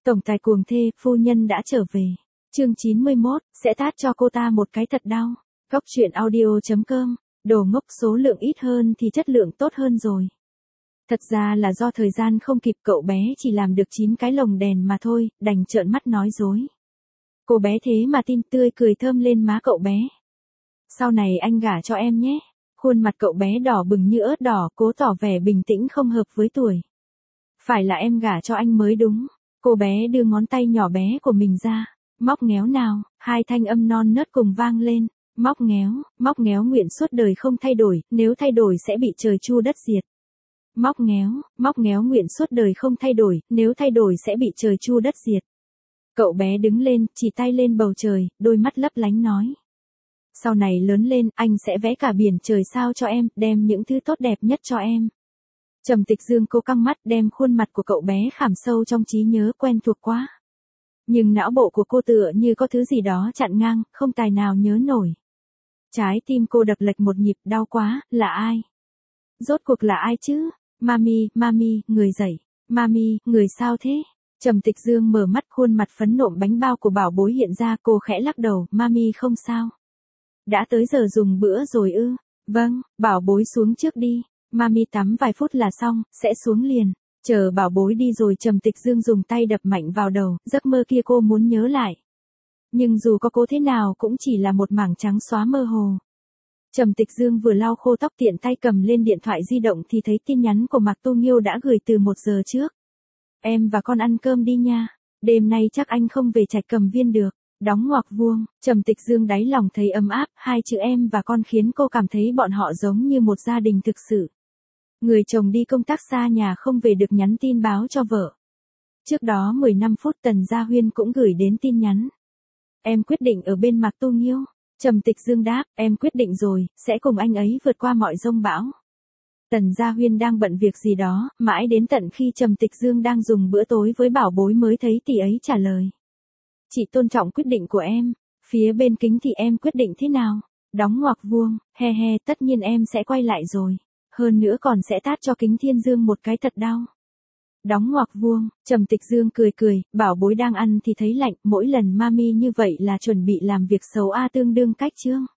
Tổng tài cuồng thê, phu nhân đã trở về. Chương 91, sẽ tát cho cô ta một cái thật đau. Góc truyện audio.com, đồ ngốc số lượng ít hơn thì chất lượng tốt hơn rồi. Thật ra là do thời gian không kịp, cậu bé chỉ làm được 9 cái lồng đèn mà thôi, đành trợn mắt nói dối. Cô bé thế mà tin, tươi cười thơm lên má cậu bé. Sau này anh gả cho em nhé. Khuôn mặt cậu bé đỏ bừng như ớt đỏ, cố tỏ vẻ bình tĩnh không hợp với tuổi. Phải là em gả cho anh mới đúng. Cô bé đưa ngón tay nhỏ bé của mình ra. Móc ngéo nào, hai thanh âm non nớt cùng vang lên. Móc ngéo nguyện suốt đời không thay đổi, nếu thay đổi sẽ bị trời chu đất diệt. Móc ngéo nguyện suốt đời không thay đổi, nếu thay đổi sẽ bị trời chu đất diệt. Cậu bé đứng lên, chỉ tay lên bầu trời, đôi mắt lấp lánh nói. Sau này lớn lên, anh sẽ vẽ cả biển trời sao cho em, đem những thứ tốt đẹp nhất cho em. Trầm Tịch Dương cô căng mắt, đem khuôn mặt của cậu bé khảm sâu trong trí nhớ, quen thuộc quá. Nhưng não bộ của cô tựa như có thứ gì đó chặn ngang, không tài nào nhớ nổi. Trái tim cô đập lệch một nhịp, đau quá, là ai? Rốt cuộc là ai chứ? Mami, người dậy. Mami, người sao thế? Trầm Tịch Dương mở mắt, khuôn mặt phấn nộm bánh bao của bảo bối hiện ra, cô khẽ lắc đầu, Mami không sao. Đã tới giờ dùng bữa rồi ư? Vâng, bảo bối xuống trước đi. Mami tắm vài phút là xong, sẽ xuống liền. Chờ bảo bối đi rồi, Trầm Tịch Dương dùng tay đập mạnh vào đầu, giấc mơ kia cô muốn nhớ lại. Nhưng dù có cố thế nào cũng chỉ là một mảng trắng xóa mơ hồ. Trầm Tịch Dương vừa lau khô tóc tiện tay cầm lên điện thoại di động thì thấy tin nhắn của Mạc Tu Nghiêu đã gửi từ 1 giờ trước. Em và con ăn cơm đi nha. Đêm nay chắc anh không về Trạch Cầm Viên được. Đóng ngoặc vuông, Trầm Tịch Dương đáy lòng thấy ấm áp, hai chữ em và con khiến cô cảm thấy bọn họ giống như một gia đình thực sự. Người chồng đi công tác xa nhà không về được nhắn tin báo cho vợ. Trước đó 15 phút Tần Gia Huyên cũng gửi đến tin nhắn. Em quyết định ở bên Mạc Tu Nghiêu. Trầm Tịch Dương đáp, em quyết định rồi, sẽ cùng anh ấy vượt qua mọi giông bão. Tần Gia Huyên đang bận việc gì đó, mãi đến tận khi Trầm Tịch Dương đang dùng bữa tối với bảo bối mới thấy tỷ ấy trả lời. Chị tôn trọng quyết định của em. Phía bên kính thì em quyết định thế nào? Đóng ngoặc vuông, tất nhiên em sẽ quay lại rồi. Hơn nữa còn sẽ tát cho Kính Thiên Dương một cái thật đau. Đóng ngoặc vuông, Trầm Tịch Dương cười, bảo bối đang ăn thì thấy lạnh, mỗi lần mami như vậy là chuẩn bị làm việc xấu tương đương cách chương.